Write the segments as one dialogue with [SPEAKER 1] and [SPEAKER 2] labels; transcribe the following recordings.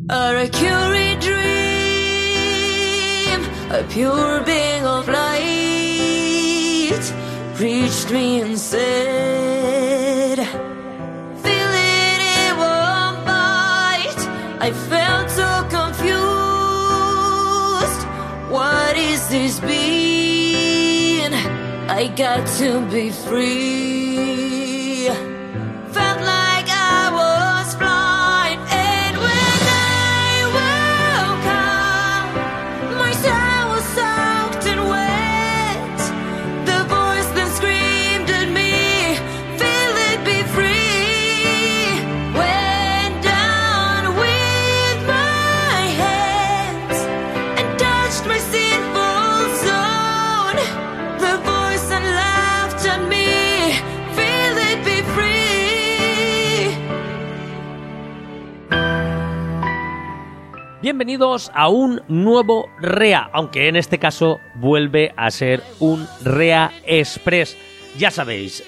[SPEAKER 1] A curate dream, a pure being of light, reached me and said, feel it, it won't bite. I felt so confused. What is this being? I got to be free. Felt like I was blind, and when I woke up, my soul was soaked and wet. The voice then screamed at me, feel it, be free. Went down with my hands and touched my sinful zone. The voice and laughed at me, feel it, be free.
[SPEAKER 2] Bienvenidos a un nuevo REA, aunque en este caso vuelve a ser un REA Express. Ya sabéis,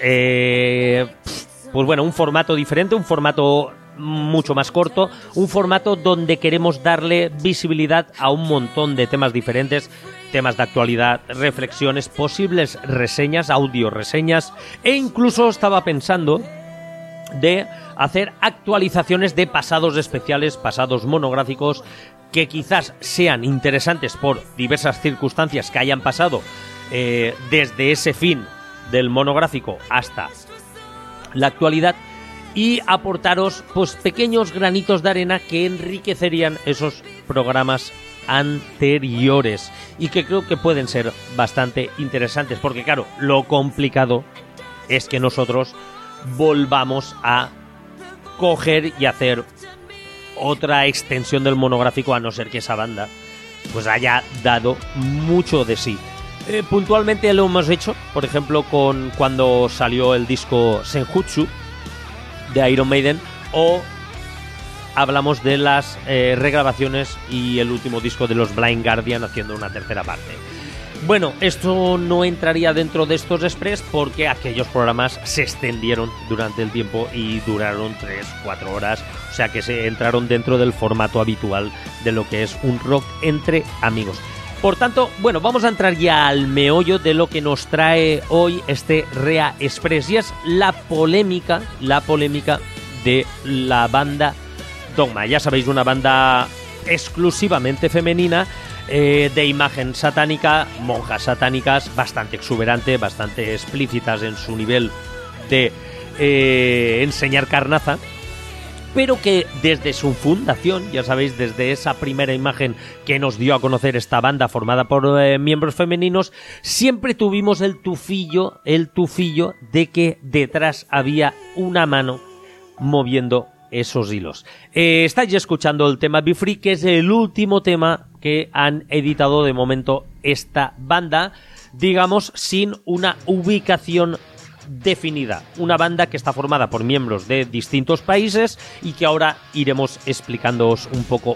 [SPEAKER 2] pues bueno, un formato diferente, un formato mucho más corto, un formato donde queremos darle visibilidad a un montón de temas diferentes, temas de actualidad, reflexiones, posibles reseñas, audio reseñas, e incluso estaba pensando de hacer actualizaciones de pasados especiales, pasados monográficos, que quizás sean interesantes por diversas circunstancias que hayan pasado desde ese fin del monográfico hasta la actualidad, y aportaros pues pequeños granitos de arena que enriquecerían esos programas anteriores y que creo que pueden ser bastante interesantes, porque claro, lo complicado es que nosotros volvamos a coger y hacer otra extensión del monográfico, a no ser que esa banda pues haya dado mucho de sí. Puntualmente lo hemos hecho, por ejemplo, con cuando salió el disco Senjutsu de Iron Maiden, o hablamos de las regrabaciones y el último disco de los Blind Guardian, haciendo una tercera parte. Bueno, esto no entraría dentro de estos express porque aquellos programas se extendieron durante el tiempo y duraron 3-4 horas, o sea que se entraron dentro del formato habitual de lo que es un rock entre amigos. Por tanto, bueno, vamos a entrar ya al meollo de lo que nos trae hoy este REA Express, y es la polémica de la banda Dogma. Ya sabéis, una banda exclusivamente femenina, de imagen satánica, monjas satánicas, bastante exuberante, bastante explícitas en su nivel de enseñar carnaza, pero que desde su fundación, ya sabéis, desde esa primera imagen que nos dio a conocer esta banda formada por miembros femeninos, siempre tuvimos el tufillo de que detrás había una mano moviendo esos hilos. Estáis escuchando el tema Be Free, que es el último tema que han editado de momento esta banda, digamos, sin una ubicación definida. Una banda que está formada por miembros de distintos países y que ahora iremos explicándoos un poco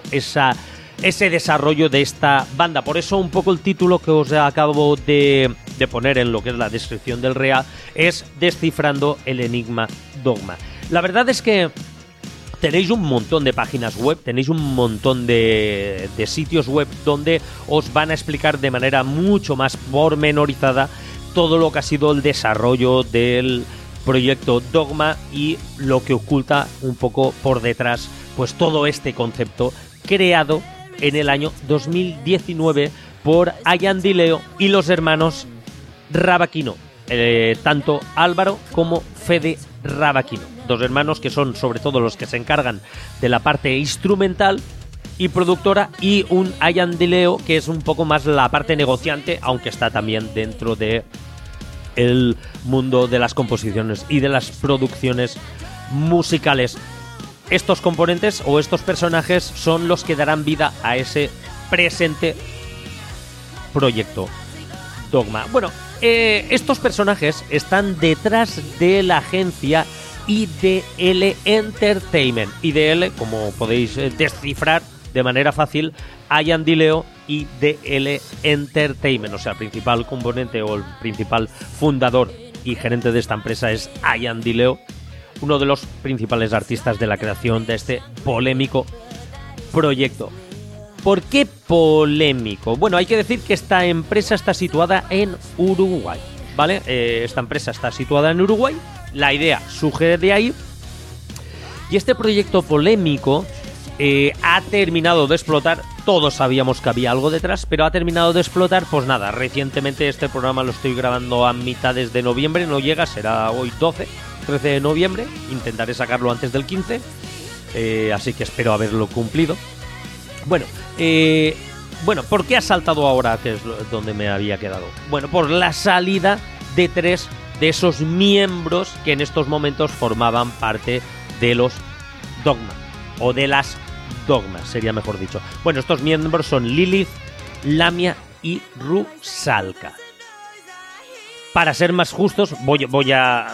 [SPEAKER 2] ese desarrollo de esta banda. Por eso un poco el título que os acabo de poner en lo que es la descripción del REA es Descifrando el Enigma Dogma. La verdad es que tenéis un montón de páginas web, tenéis un montón de sitios web donde os van a explicar de manera mucho más pormenorizada todo lo que ha sido el desarrollo del proyecto Dogma y lo que oculta un poco por detrás pues todo este concepto creado en el año 2019 por Ian DiLeo y los hermanos Rabachino, tanto Álvaro como Fede Rabachino, dos hermanos que son sobre todo los que se encargan de la parte instrumental y productora, y un Ian DiLeo que es un poco más la parte negociante, aunque está también dentro de el mundo de las composiciones y de las producciones musicales. Estos componentes o estos personajes son los que darán vida a ese presente proyecto Dogma. Bueno, estos personajes están detrás de la agencia IDL Entertainment. IDL, como podéis descifrar de manera fácil, Ian DiLeo y DL Entertainment, o sea, el principal componente o el principal fundador y gerente de esta empresa es Ian DiLeo, uno de los principales artistas de la creación de este polémico proyecto. ¿Por qué polémico? Bueno, hay que decir que esta empresa está situada en Uruguay, ¿vale? Esta empresa está situada en Uruguay, la idea surge de ahí, y este proyecto polémico ha terminado de explotar. Todos sabíamos que había algo detrás, pero ha terminado de explotar, pues nada, recientemente. Este programa lo estoy grabando a mitades de noviembre, no llega, será hoy 13 de noviembre, intentaré sacarlo antes del 15, así que espero haberlo cumplido. Bueno, ¿por qué ha saltado ahora? Que es donde me había quedado. Bueno, por la salida de 3 de esos miembros que en estos momentos formaban parte de los Dogma, o de las Dogmas, sería mejor dicho. Bueno, estos miembros son Lilith, Lamia y Rusalka. Para ser más justos, voy a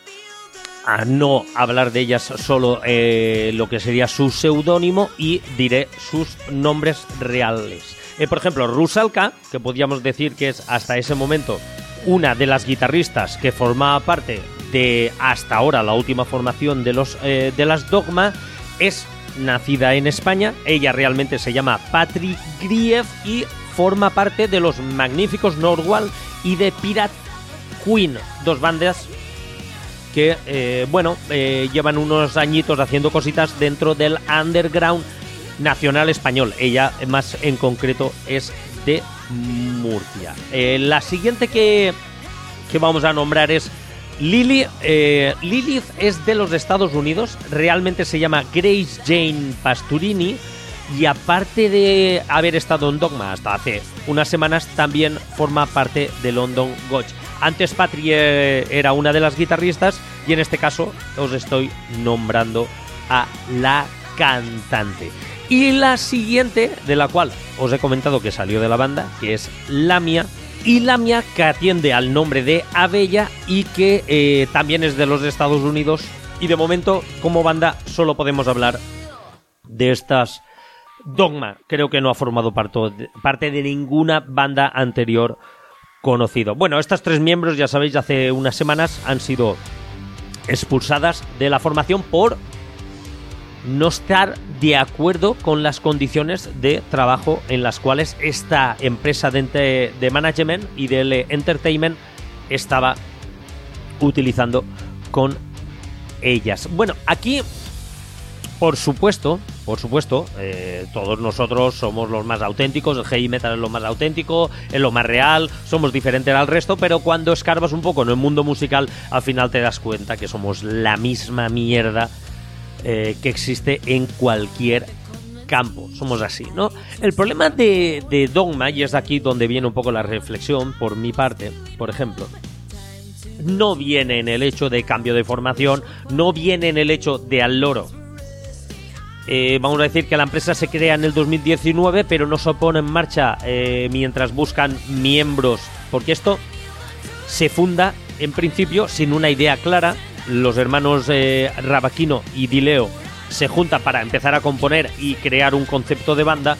[SPEAKER 2] no hablar de ellas, solo lo que sería su seudónimo, y diré sus nombres reales. Por ejemplo, Rusalka, que podríamos decir que es hasta ese momento una de las guitarristas que formaba parte de hasta ahora la última formación de las Dogma, es nacida en España. Ella realmente se llama Patrick Grief y forma parte de los magníficos Nordwall y de Pirate Queen, dos bandas que llevan unos añitos haciendo cositas dentro del underground nacional español. Ella más en concreto es de Murcia. La siguiente que vamos a nombrar es Lilith. Lilith es de los Estados Unidos, realmente se llama Grace Jane Pasturini, y aparte de haber estado en Dogma hasta hace unas semanas, también forma parte de London Gotch. Antes Patri era una de las guitarristas, y en este caso os estoy nombrando a la cantante. Y la siguiente, de la cual os he comentado que salió de la banda, que es Lamia. Y Lamia, que atiende al nombre de Abella y que también es de los Estados Unidos. Y de momento, como banda, solo podemos hablar de estas Dogma. Creo que no ha formado parte de ninguna banda anterior conocido. Bueno, estas 3 miembros, ya sabéis, hace unas semanas han sido expulsadas de la formación por no estar de acuerdo con las condiciones de trabajo en las cuales esta empresa de management y de entertainment estaba utilizando con ellas. Bueno, aquí, por supuesto, todos nosotros somos los más auténticos, el heavy metal es lo más auténtico, es lo más real, somos diferentes al resto, pero cuando escarbas un poco en el mundo musical, al final te das cuenta que somos la misma mierda que existe en cualquier campo. Somos así, ¿no? El problema de Dogma, y es aquí donde viene un poco la reflexión por mi parte, por ejemplo, no viene en el hecho de cambio de formación, no viene en el hecho de al loro. Vamos a decir que la empresa se crea en el 2019, pero no se pone en marcha mientras buscan miembros, porque esto se funda en principio sin una idea clara. Los hermanos Rabaquino y Dileo se juntan para empezar a componer y crear un concepto de banda.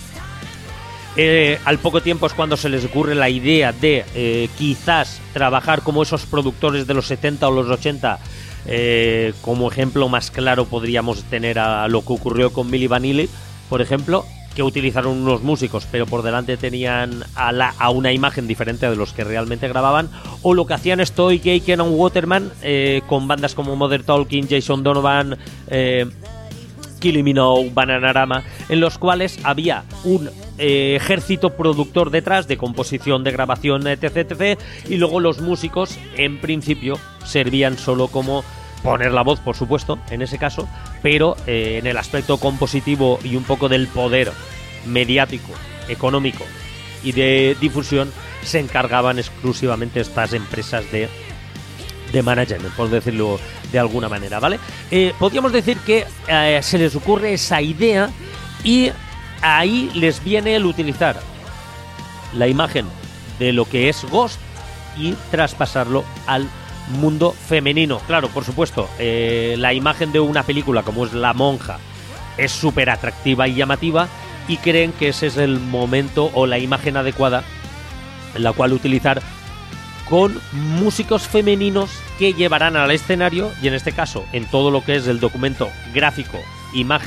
[SPEAKER 2] Al poco tiempo es cuando se les ocurre la idea de quizás trabajar como esos productores de los 70 o los 80. Como ejemplo más claro podríamos tener a lo que ocurrió con Milli Vanilli, por ejemplo, que utilizaron unos músicos pero por delante tenían a una imagen diferente de los que realmente grababan, o lo que hacían Stoic Aitken and Waterman con bandas como Mother Talking, Jason Donovan, Kylie Minogue, Bananarama, en los cuales había un ejército productor detrás de composición, de grabación, etc, y luego los músicos en principio servían solo como poner la voz, por supuesto, en ese caso, pero en el aspecto compositivo y un poco del poder mediático, económico y de difusión se encargaban exclusivamente estas empresas de management, por decirlo de alguna manera, ¿vale? Podríamos decir que se les ocurre esa idea y ahí les viene el utilizar la imagen de lo que es Ghost y traspasarlo al mundo femenino. Claro, por supuesto, la imagen de una película como es La Monja es súper atractiva y llamativa, y creen que ese es el momento o la imagen adecuada en la cual utilizar con músicos femeninos que llevarán al escenario, y en este caso en todo lo que es el documento gráfico, imagen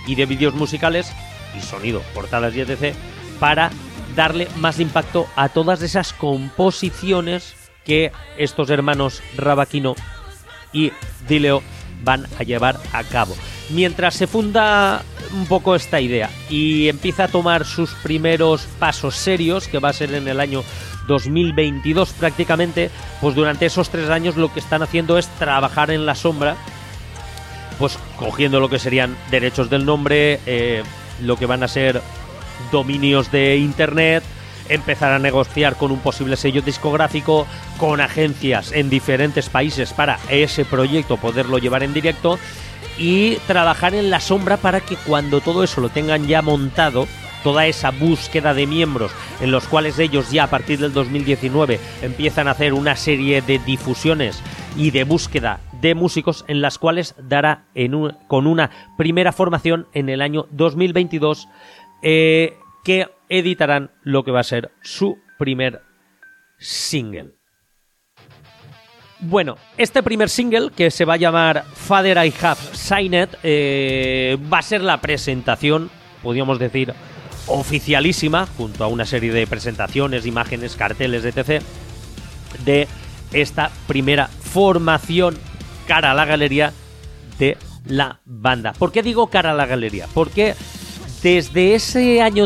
[SPEAKER 2] y de vídeos musicales y sonido, portadas y etc. para darle más impacto a todas esas composiciones que estos hermanos Rabakino y Dileo van a llevar a cabo. Mientras se funda un poco esta idea y empieza a tomar sus primeros pasos serios, que va a ser en el año 2022 prácticamente, pues durante esos 3 años lo que están haciendo es trabajar en la sombra, pues cogiendo lo que serían derechos del nombre, lo que van a ser dominios de internet, empezar a negociar con un posible sello discográfico, con agencias en diferentes países para ese proyecto poderlo llevar en directo y trabajar en la sombra para que cuando todo eso lo tengan ya montado, toda esa búsqueda de miembros en los cuales ellos ya a partir del 2019 empiezan a hacer una serie de difusiones y de búsqueda de músicos en las cuales dará con una primera formación en el año 2022 que editarán lo que va a ser su primer single. Bueno, este primer single, que se va a llamar Father I Have Signed, va a ser la presentación, podríamos decir, oficialísima, junto a una serie de presentaciones, imágenes, carteles, etc., de esta primera formación cara a la galería de la banda. ¿Por qué digo cara a la galería? Porque desde ese año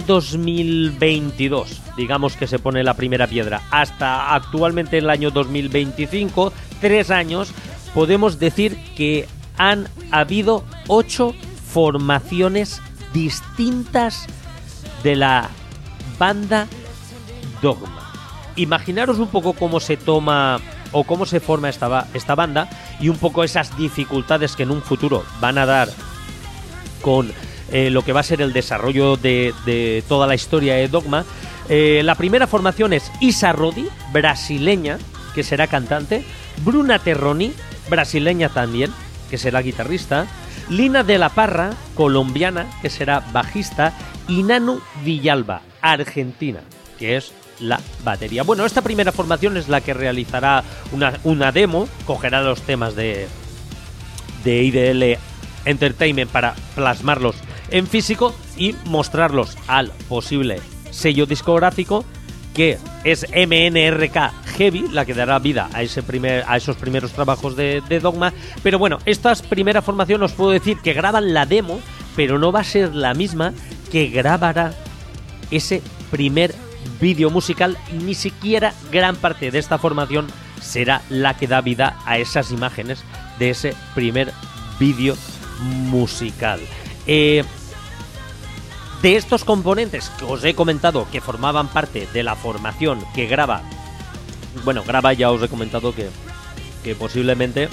[SPEAKER 2] 2022, digamos que se pone la primera piedra, hasta actualmente el año 2025, 3 años, podemos decir que han habido 8 formaciones distintas de la banda Dogma. Imaginaros un poco cómo se toma o cómo se forma esta banda y un poco esas dificultades que en un futuro van a dar con lo que va a ser el desarrollo de toda la historia de Dogma. La primera formación es Isa Rodi, brasileña, que será cantante, Bruna Terroni, brasileña también, que será guitarrista, Lina de la Parra, colombiana, que será bajista, y Nanu Villalba, argentina, que es la batería. Bueno, esta primera formación es la que realizará una demo, cogerá los temas de IDL Entertainment para plasmarlos en físico y mostrarlos al posible sello discográfico, que es MNRK Heavy, la que dará vida a esos primeros trabajos de Dogma. Pero bueno, esta primera formación os puedo decir que graban la demo, pero no va a ser la misma que grabará ese primer vídeo musical. Ni siquiera gran parte de esta formación será la que da vida a esas imágenes de ese primer vídeo musical. De estos componentes que os he comentado que formaban parte de la formación que graba, ya os he comentado que posiblemente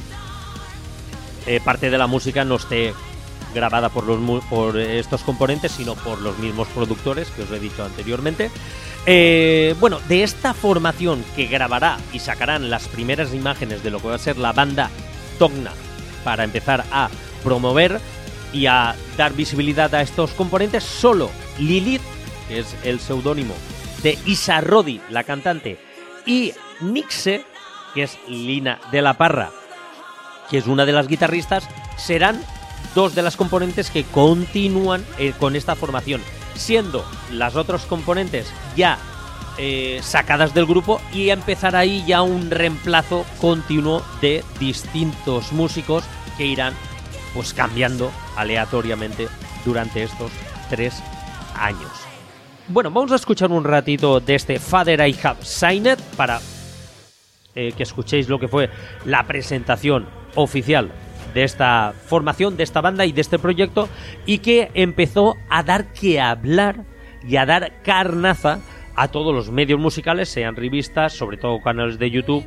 [SPEAKER 2] parte de la música no esté grabada por estos componentes, sino por los mismos productores que os he dicho anteriormente. De esta formación que grabará y sacarán las primeras imágenes de lo que va a ser la banda Dogma para empezar a promover y a dar visibilidad a estos componentes, solo Lilith, que es el seudónimo de Isa Rodi, la cantante, y Nixe, que es Lina de la Parra, que es una de las guitarristas, serán 2 de las componentes que continúan con esta formación, siendo las otras componentes ya sacadas del grupo, y empezar ahí ya un reemplazo continuo de distintos músicos que irán pues cambiando aleatoriamente durante estos 3 años. Bueno, vamos a escuchar un ratito de este Father I Have Signed para que escuchéis lo que fue la presentación oficial de esta formación, de esta banda y de este proyecto, y que empezó a dar que hablar y a dar carnaza a todos los medios musicales, sean revistas, sobre todo canales de YouTube,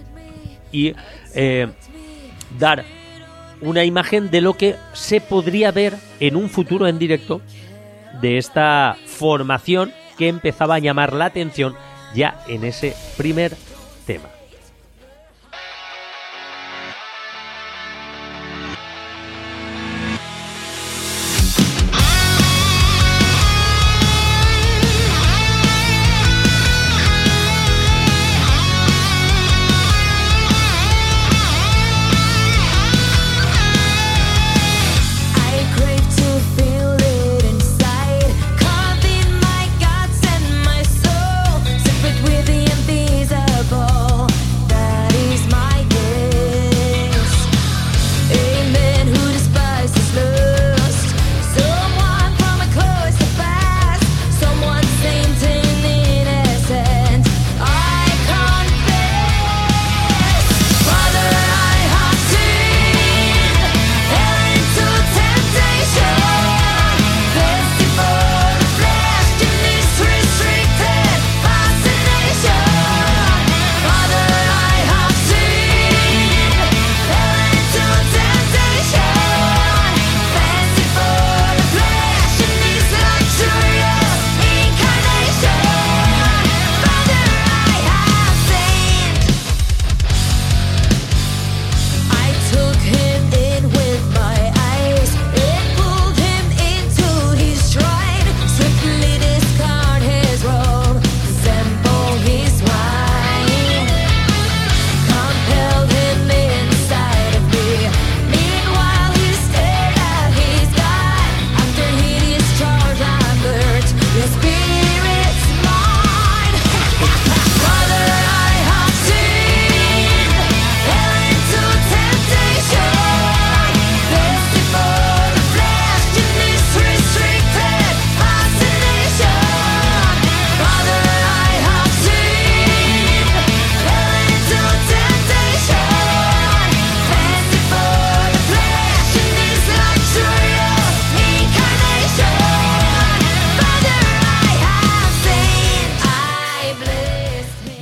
[SPEAKER 2] y dar una imagen de lo que se podría ver en un futuro en directo de esta formación que empezaba a llamar la atención ya en ese primer tema.
[SPEAKER 1] I crave to feel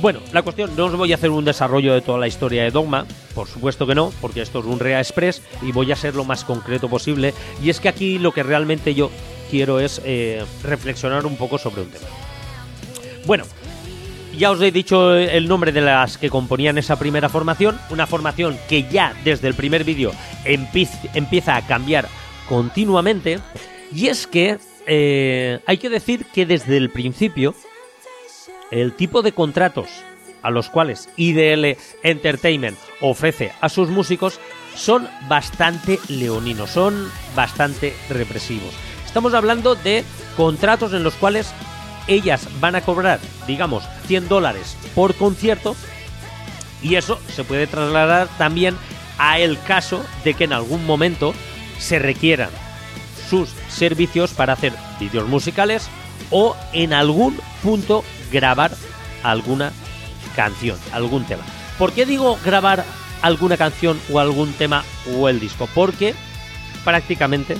[SPEAKER 2] Bueno, la cuestión, no os voy a hacer un desarrollo de toda la historia de Dogma, por supuesto que no, porque esto es un REA Express y voy a ser lo más concreto posible. Y es que aquí lo que realmente yo quiero es reflexionar un poco sobre un tema. Bueno, ya os he dicho el nombre de las que componían esa primera formación, una formación que ya desde el primer vídeo empieza a cambiar continuamente, y es que hay que decir que desde el principio el tipo de contratos a los cuales IDL Entertainment ofrece a sus músicos son bastante leoninos, son bastante represivos. Estamos hablando de contratos en los cuales ellas van a cobrar, digamos, $100 por concierto, y eso se puede trasladar también a el caso de que en algún momento se requieran sus servicios para hacer vídeos musicales o en algún punto grabar alguna canción, algún tema. ¿Por qué digo grabar alguna canción o algún tema o el disco? Porque prácticamente,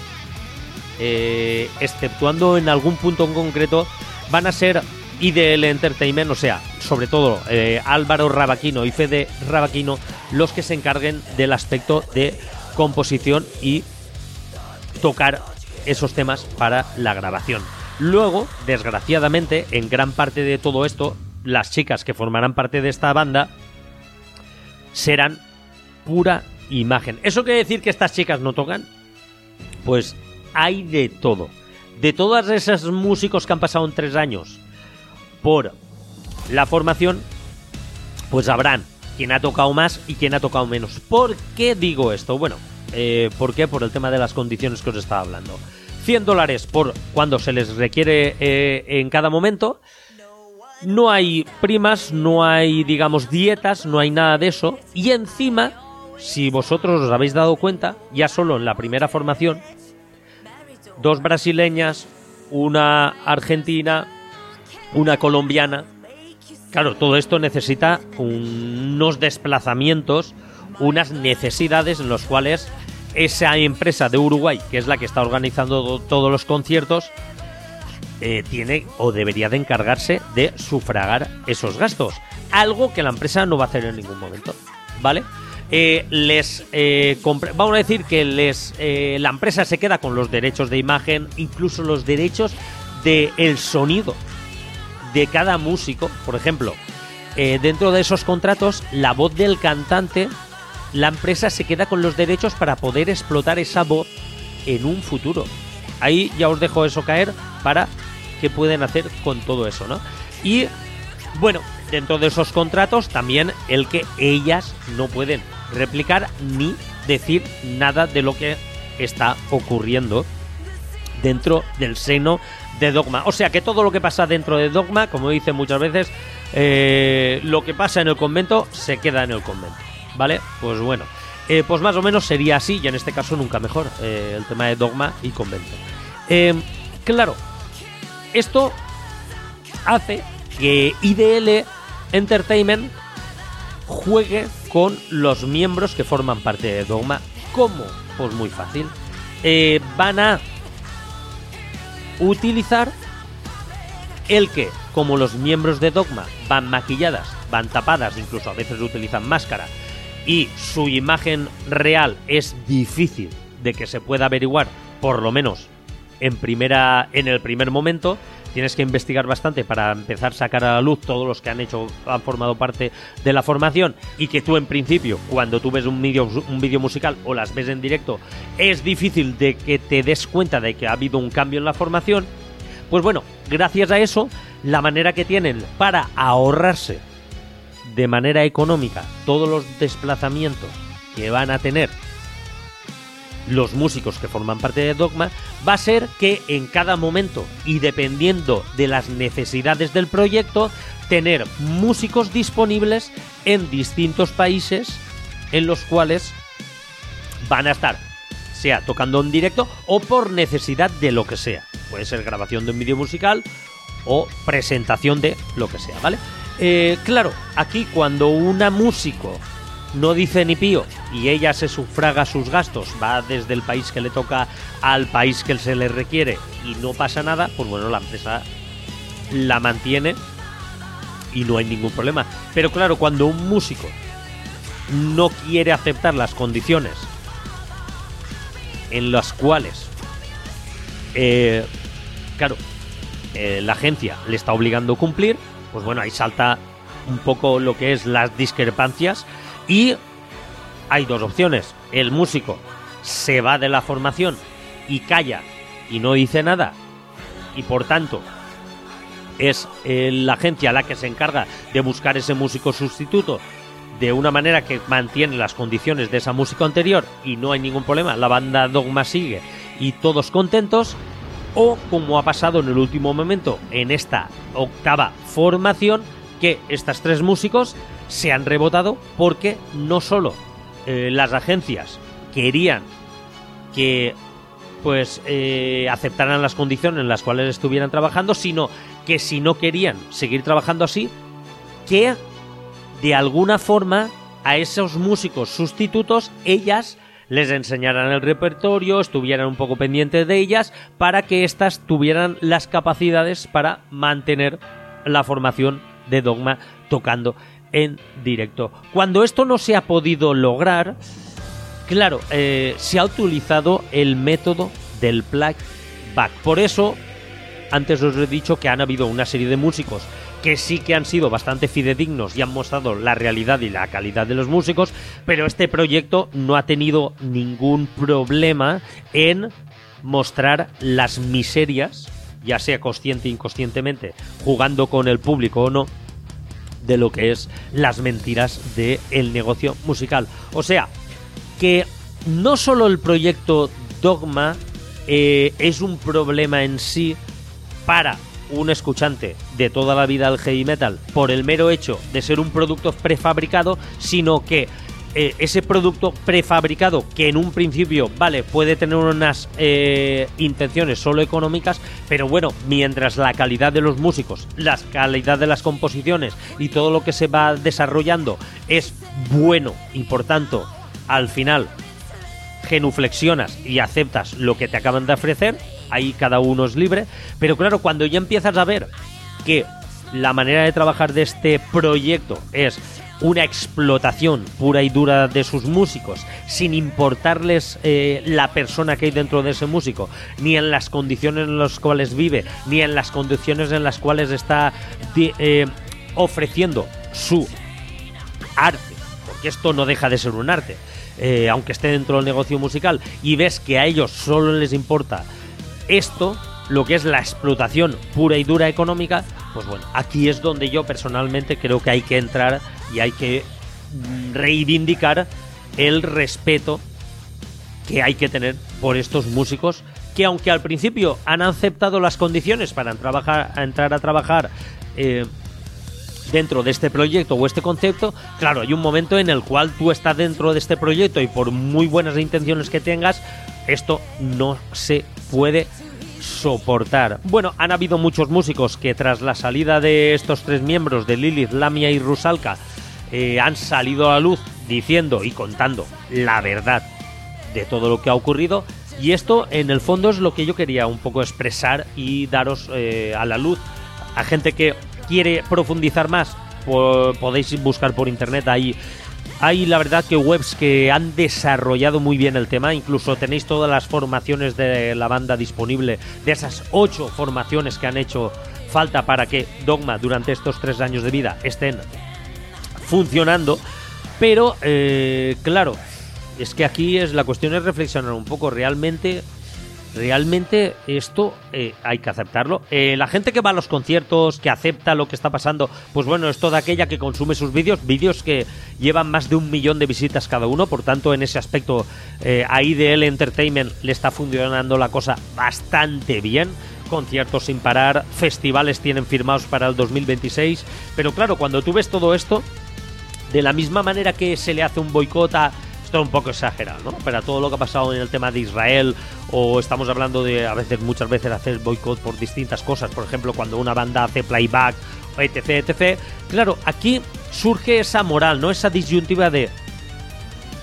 [SPEAKER 2] exceptuando en algún punto en concreto, van a ser IDL Entertainment, o sea, sobre todo Álvaro Rabaquino y Fede Rabaquino, los que se encarguen del aspecto de composición y tocar esos temas para la grabación. Luego, desgraciadamente, en gran parte de todo esto, las chicas que formarán parte de esta banda serán pura imagen. ¿Eso quiere decir que estas chicas no tocan? Pues hay de todo. De todas esas músicos que han pasado en 3 años por la formación, pues habrán quien ha tocado más y quien ha tocado menos. ¿Por qué digo esto? Bueno, ¿por qué? Por el tema de las condiciones que os estaba hablando. $100 por cuando se les requiere en cada momento. No hay primas, no hay, digamos, dietas, no hay nada de eso. Y encima, si vosotros os habéis dado cuenta, ya solo en la primera formación, 2 brasileñas, una argentina, una colombiana. Claro, todo esto necesita unos desplazamientos, unas necesidades en los cuales esa empresa de Uruguay, que es la que está organizando todos los conciertos, tiene o debería de encargarse de sufragar esos gastos. Algo que la empresa no va a hacer en ningún momento, ¿vale? Vamos a decir que la empresa se queda con los derechos de imagen, incluso los derechos del sonido de cada músico. Por ejemplo, dentro de esos contratos, la voz del cantante, la empresa se queda con los derechos para poder explotar esa voz en un futuro. Ahí ya os dejo eso caer para que pueden hacer con todo eso, ¿no? Y bueno, dentro de esos contratos también el que ellas no pueden replicar ni decir nada de lo que está ocurriendo dentro del seno de Dogma. O sea que todo lo que pasa dentro de Dogma, como dicen muchas veces, lo que pasa en el convento se queda en el convento, ¿vale? Pues bueno, pues más o menos sería así, y en este caso nunca mejor, el tema de Dogma y convento. Claro, esto hace que IDL Entertainment juegue con los miembros que forman parte de Dogma. ¿Cómo? Pues muy fácil. Van a utilizar el que, como los miembros de Dogma van maquilladas, van tapadas, incluso a veces utilizan máscara, y su imagen real es difícil de que se pueda averiguar, por lo menos en el primer momento. Tienes que investigar bastante para empezar a sacar a la luz todos los que han formado parte de la formación, y que tú en principio, cuando tú ves un vídeo musical o las ves en directo, es difícil de que te des cuenta de que ha habido un cambio en la formación. Pues bueno, gracias a eso, la manera que tienen para ahorrarse de manera económica todos los desplazamientos que van a tener los músicos que forman parte de Dogma, va a ser que en cada momento, y dependiendo de las necesidades del proyecto, tener músicos disponibles en distintos países en los cuales van a estar, sea tocando en directo o por necesidad de lo que sea. Puede ser grabación de un vídeo musical o presentación de lo que sea, ¿vale? Claro, aquí cuando una músico no dice ni pío y ella se sufraga sus gastos, va desde el país que le toca al país que se le requiere y no pasa nada, pues bueno, la empresa la mantiene y no hay ningún problema. Pero claro, cuando un músico no quiere aceptar las condiciones en las cuales la agencia le está obligando a cumplir, pues bueno, ahí salta un poco lo que es las discrepancias y hay dos opciones. El músico se va de la formación y calla y no dice nada y por tanto es la agencia la que se encarga de buscar ese músico sustituto de una manera que mantiene las condiciones de esa música anterior y no hay ningún problema, la banda Dogma sigue y todos contentos. O como ha pasado en el último momento en esta octava formación, que estas tres músicos se han rebotado porque no solo las agencias querían que aceptaran las condiciones en las cuales estuvieran trabajando, sino que si no querían seguir trabajando así, que de alguna forma a esos músicos sustitutos ellas les enseñaran el repertorio, estuvieran un poco pendientes de ellas para que éstas tuvieran las capacidades para mantener la formación de Dogma tocando en directo. Cuando esto no se ha podido lograr, claro, se ha utilizado el método del playback. Por eso, antes os he dicho que han habido una serie de músicos que sí que han sido bastante fidedignos y han mostrado la realidad y la calidad de los músicos, pero este proyecto no ha tenido ningún problema en mostrar las miserias, ya sea consciente e inconscientemente, jugando con el público o no, de lo que es las mentiras del negocio musical. O sea, que no solo el proyecto Dogma es un problema en sí para un escuchante de toda la vida del heavy metal por el mero hecho de ser un producto prefabricado, sino que ese producto prefabricado, que en un principio, vale, puede tener unas intenciones solo económicas, pero bueno, mientras la calidad de los músicos, la calidad de las composiciones y todo lo que se va desarrollando es bueno y por tanto, al final, genuflexionas y aceptas lo que te acaban de ofrecer, ahí cada uno es libre, pero claro, cuando ya empiezas a ver que la manera de trabajar de este proyecto es una explotación pura y dura de sus músicos, sin importarles la persona que hay dentro de ese músico, ni en las condiciones en las cuales vive, ni en las condiciones en las cuales está ofreciendo su arte, porque esto no deja de ser un arte, aunque esté dentro del negocio musical, y ves que a ellos solo les importa esto, lo que es la explotación pura y dura económica, pues bueno, aquí es donde yo personalmente creo que hay que entrar y hay que reivindicar el respeto que hay que tener por estos músicos que, aunque al principio han aceptado las condiciones para entrar a trabajar dentro de este proyecto o este concepto, claro, hay un momento en el cual tú estás dentro de este proyecto y por muy buenas intenciones que tengas, esto no se puede soportar. Bueno, han habido muchos músicos que tras la salida de estos tres miembros de Lilith, Lamia y Rusalka han salido a la luz diciendo y contando la verdad de todo lo que ha ocurrido, y esto en el fondo es lo que yo quería un poco expresar y daros a la luz. A gente que quiere profundizar más, podéis buscar por internet, hay la verdad que webs que han desarrollado muy bien el tema, incluso tenéis todas las formaciones de la banda disponible, de esas 8 formaciones que han hecho falta para que Dogma durante estos 3 años de vida estén funcionando, pero claro, es que aquí la cuestión es reflexionar un poco, realmente esto hay que aceptarlo. La gente que va a los conciertos, que acepta lo que está pasando, pues bueno, es toda aquella que consume sus vídeos que llevan más de 1 millón de visitas cada uno, por tanto en ese aspecto a IDL Entertainment le está funcionando la cosa bastante bien, conciertos sin parar, festivales tienen firmados para el 2026, pero claro, cuando tú ves todo esto, de la misma manera que se le hace un boicot a... Un poco exagerado, ¿no? Pero todo lo que ha pasado en el tema de Israel, o estamos hablando de muchas veces hacer boicot por distintas cosas, por ejemplo cuando una banda hace playback, etc. Claro, aquí surge esa moral, ¿no? Esa disyuntiva de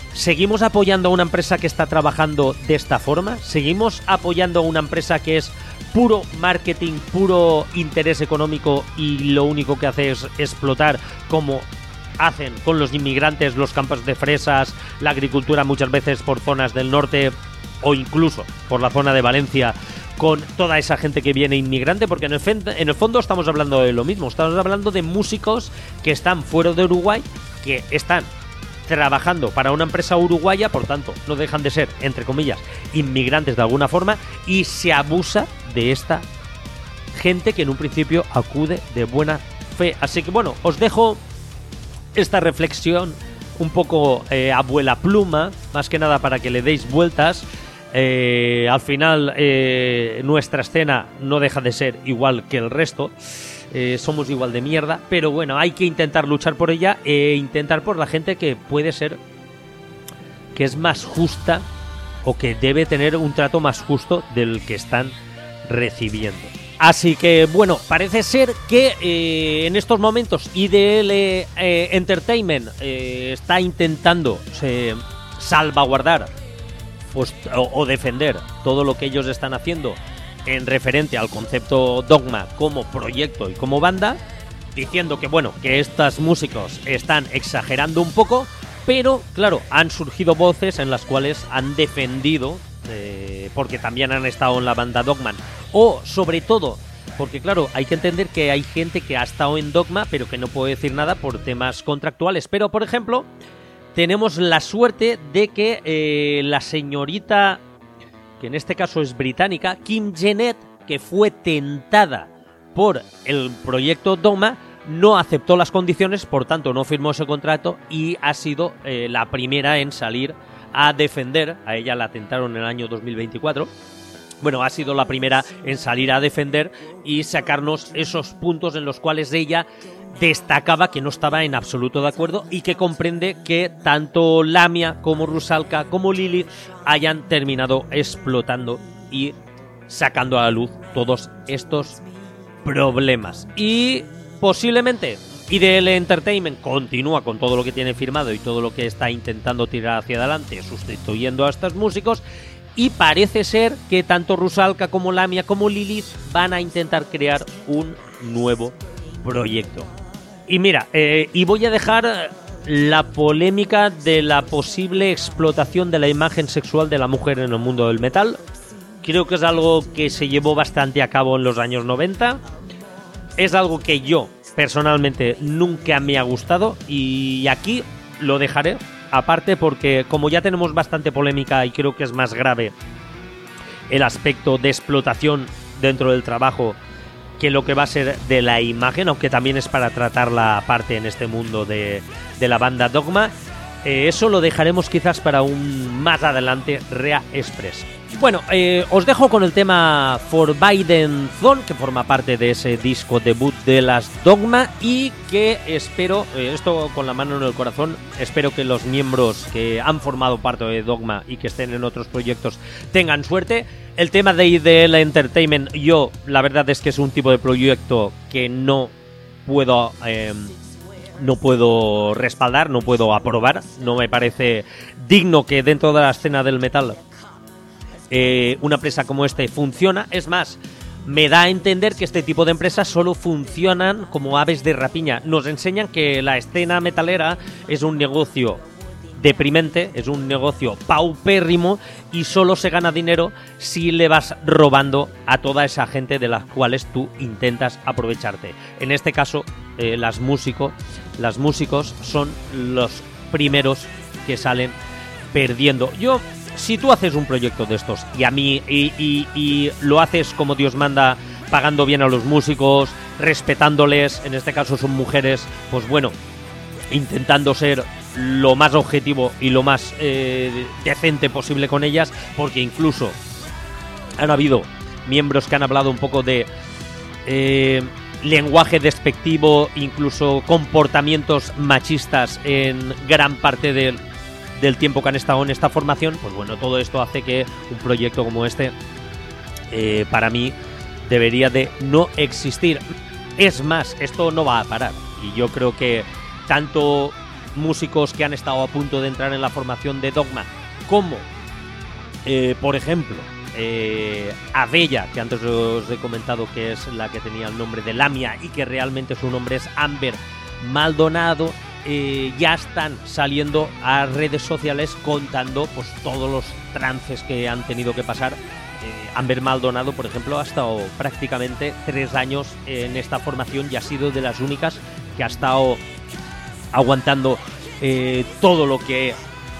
[SPEAKER 2] ¿seguimos apoyando a una empresa que está trabajando de esta forma? ¿Seguimos apoyando a una empresa que es puro marketing, puro interés económico, y lo único que hace es explotar, como hacen con los inmigrantes, los campos de fresas, la agricultura muchas veces por zonas del norte o incluso por la zona de Valencia, con toda esa gente que viene inmigrante, porque en el fondo estamos hablando de lo mismo. Estamos hablando de músicos que están fuera de Uruguay, que están trabajando para una empresa uruguaya, por tanto no dejan de ser, entre comillas, inmigrantes de alguna forma, y se abusa de esta gente que en un principio acude de buena fe. Así que bueno, os dejo esta reflexión un poco abuela pluma, más que nada para que le deis vueltas. Al final nuestra escena no deja de ser igual que el resto, somos igual de mierda, pero bueno, hay que intentar luchar por ella e intentar por la gente que puede ser, que es más justa o que debe tener un trato más justo del que están recibiendo. Así que bueno, parece ser que en estos momentos IDL Entertainment está intentando salvaguardar o defender todo lo que ellos están haciendo en referente al concepto Dogma como proyecto y como banda, diciendo que bueno, que estos músicos están exagerando un poco, pero claro, han surgido voces en las cuales han defendido, porque también han estado en la banda Dogma, o sobre todo porque claro, hay que entender que hay gente que ha estado en Dogma pero que no puede decir nada por temas contractuales. Pero por ejemplo, tenemos la suerte de que la señorita, que en este caso es británica, Kim Jeanette, que fue tentada por el proyecto Dogma, no aceptó las condiciones, por tanto no firmó ese contrato y ha sido la primera en salir a defender. A ella la tentaron en el año 2024. Bueno, ha sido la primera en salir a defender y sacarnos esos puntos en los cuales ella destacaba que no estaba en absoluto de acuerdo y que comprende que tanto Lamia como Rusalka como Lilith hayan terminado explotando y sacando a la luz todos estos problemas. Y posiblemente IDL Entertainment continúa con todo lo que tiene firmado y todo lo que está intentando tirar hacia adelante, sustituyendo a estos músicos. Y parece ser que tanto Rusalka como Lamia como Lilith van a intentar crear un nuevo proyecto. Y mira, y voy a dejar la polémica de la posible explotación de la imagen sexual de la mujer en el mundo del metal. Creo que es algo que se llevó bastante a cabo en los años 90. Es algo que yo, personalmente, nunca me ha gustado. Y aquí lo dejaré. Aparte porque como ya tenemos bastante polémica y creo que es más grave el aspecto de explotación dentro del trabajo que lo que va a ser de la imagen, aunque también es para tratar la parte en este mundo de la banda Dogma, eso lo dejaremos quizás para un más adelante Rea Express. Bueno, os dejo con el tema Forbidden Zone, que forma parte de ese disco debut de las Dogma y que espero, esto con la mano en el corazón, espero que los miembros que han formado parte de Dogma y que estén en otros proyectos tengan suerte. El tema de IDL Entertainment, yo la verdad es que es un tipo de proyecto que no puedo respaldar, no puedo aprobar. No me parece digno que dentro de la escena del metal una empresa como esta funciona. Es más, me da a entender que este tipo de empresas solo funcionan como aves de rapiña. Nos enseñan que la escena metalera es un negocio deprimente, es un negocio paupérrimo y solo se gana dinero si le vas robando a toda esa gente de las cuales tú intentas aprovecharte. En este caso, las músicos son los primeros que salen perdiendo. Si tú haces un proyecto de estos y a mí y lo haces como Dios manda, pagando bien a los músicos, respetándoles, en este caso son mujeres, pues bueno, intentando ser lo más objetivo y lo más decente posible con ellas, porque incluso han habido miembros que han hablado un poco de lenguaje despectivo, incluso comportamientos machistas en gran parte del tiempo que han estado en esta formación. Pues bueno, todo esto hace que un proyecto como este para mí debería de no existir. Es más, esto no va a parar y yo creo que tanto músicos que han estado a punto de entrar en la formación de Dogma como por ejemplo a Bella, que antes os he comentado que es la que tenía el nombre de Lamia y que realmente su nombre es Amber Maldonado, ya están saliendo a redes sociales contando pues todos los trances que han tenido que pasar. Amber Maldonado, por ejemplo, ha estado prácticamente 3 años en esta formación y ha sido de las únicas que ha estado aguantando todo lo que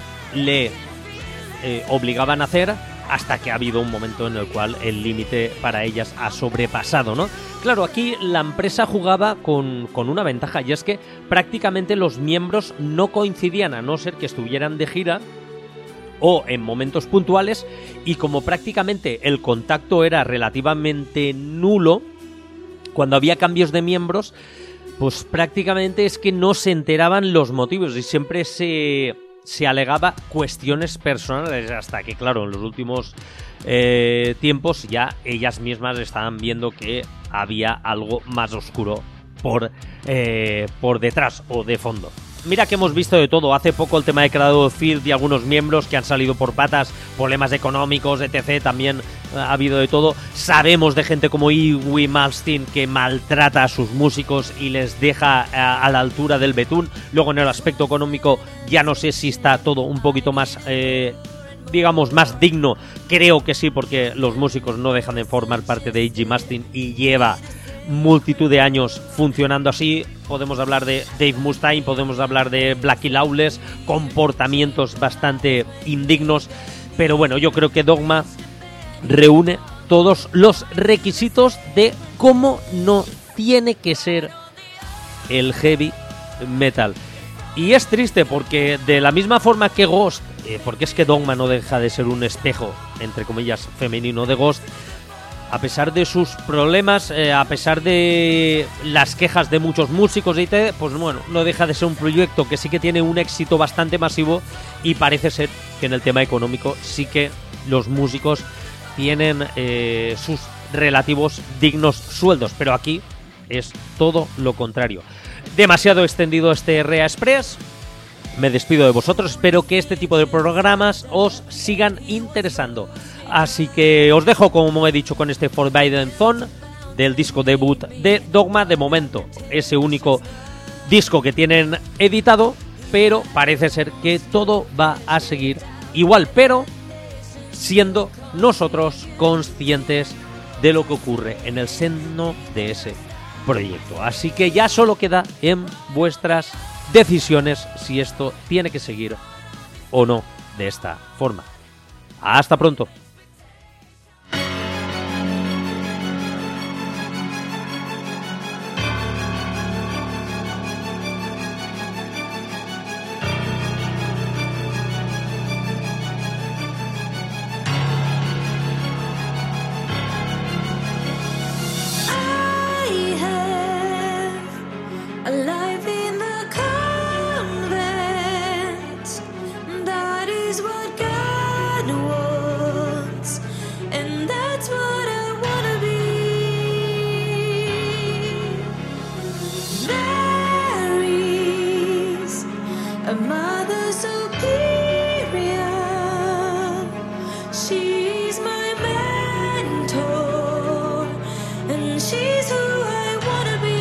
[SPEAKER 2] le obligaban a hacer, hasta que ha habido un momento en el cual el límite para ellas ha sobrepasado, ¿no? Claro, aquí la empresa jugaba con una ventaja, y es que prácticamente los miembros no coincidían, a no ser que estuvieran de gira o en momentos puntuales, y como prácticamente el contacto era relativamente nulo, cuando había cambios de miembros, pues prácticamente es que no se enteraban los motivos y siempre se alegaba cuestiones personales, hasta que, claro, en los últimos tiempos ya ellas mismas estaban viendo que había algo más oscuro por detrás o de fondo. Mira que hemos visto de todo. Hace poco el tema de Cradle Field y algunos miembros que han salido por patas, problemas económicos, etc. También ha habido de todo. Sabemos de gente como Yngwie Malmsteen que maltrata a sus músicos y les deja a la altura del betún. Luego en el aspecto económico ya no sé si está todo un poquito más, digamos, más digno. Creo que sí, porque los músicos no dejan de formar parte de Yngwie Malmsteen y lleva multitud de años funcionando así. Podemos hablar de Dave Mustaine, podemos hablar de Blackie Lawless, comportamientos bastante indignos, pero bueno, yo creo que Dogma reúne todos los requisitos de cómo no tiene que ser el heavy metal. Y es triste porque de la misma forma que Ghost, porque es que Dogma no deja de ser un espejo, entre comillas, femenino de Ghost, a pesar de sus problemas, a pesar de las quejas de muchos músicos y tal, pues bueno, no deja de ser un proyecto que sí que tiene un éxito bastante masivo, y parece ser que en el tema económico sí que los músicos tienen sus relativos dignos sueldos, pero aquí es todo lo contrario. Demasiado extendido este Rea Express. Me despido de vosotros, espero que este tipo de programas os sigan interesando. Así que os dejo, como he dicho, con este Forbidden Zone del disco debut de Dogma. De momento, ese único disco que tienen editado, pero parece ser que todo va a seguir igual, pero siendo nosotros conscientes de lo que ocurre en el seno de ese proyecto. Así que ya solo queda en vuestras decisiones si esto tiene que seguir o no de esta forma. Hasta pronto.
[SPEAKER 1] Alive in the convent, that is what God wants, and that's what I wanna be. Mary's a mother superior, she's my mentor, and she's who I wanna be.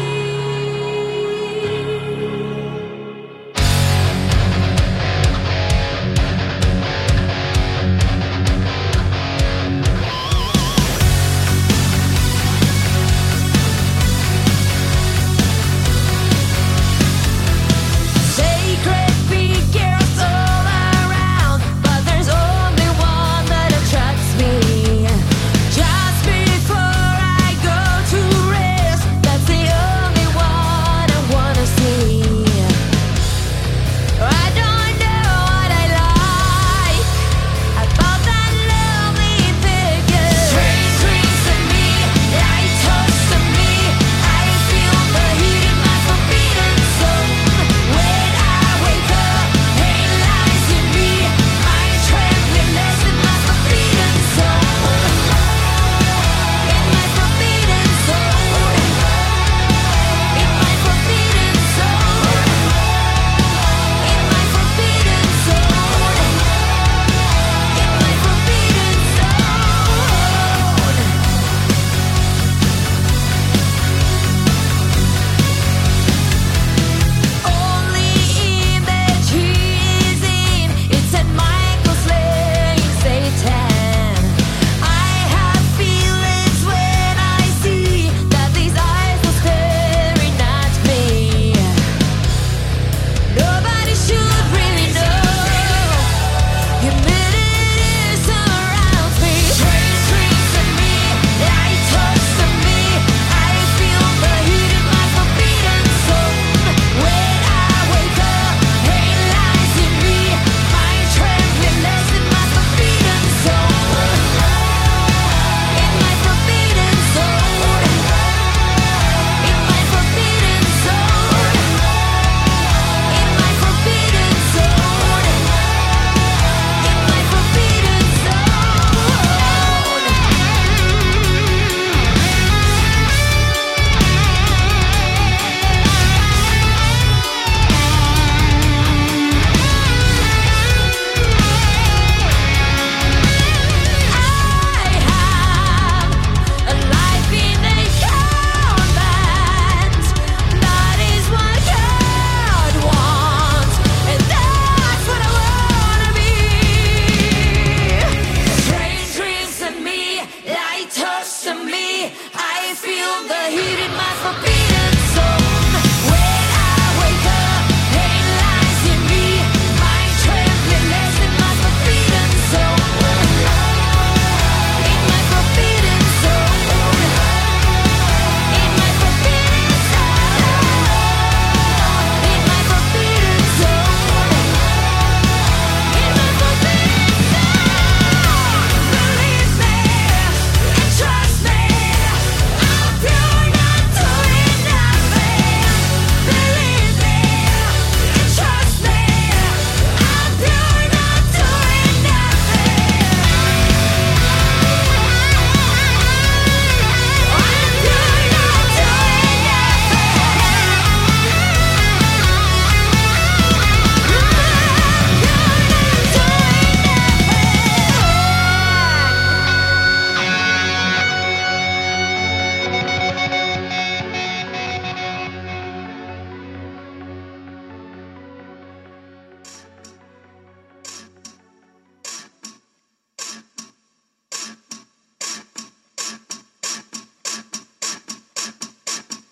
[SPEAKER 1] Sacred figures all around, but there's only one that attracts me. Just before I go to rest, of the heated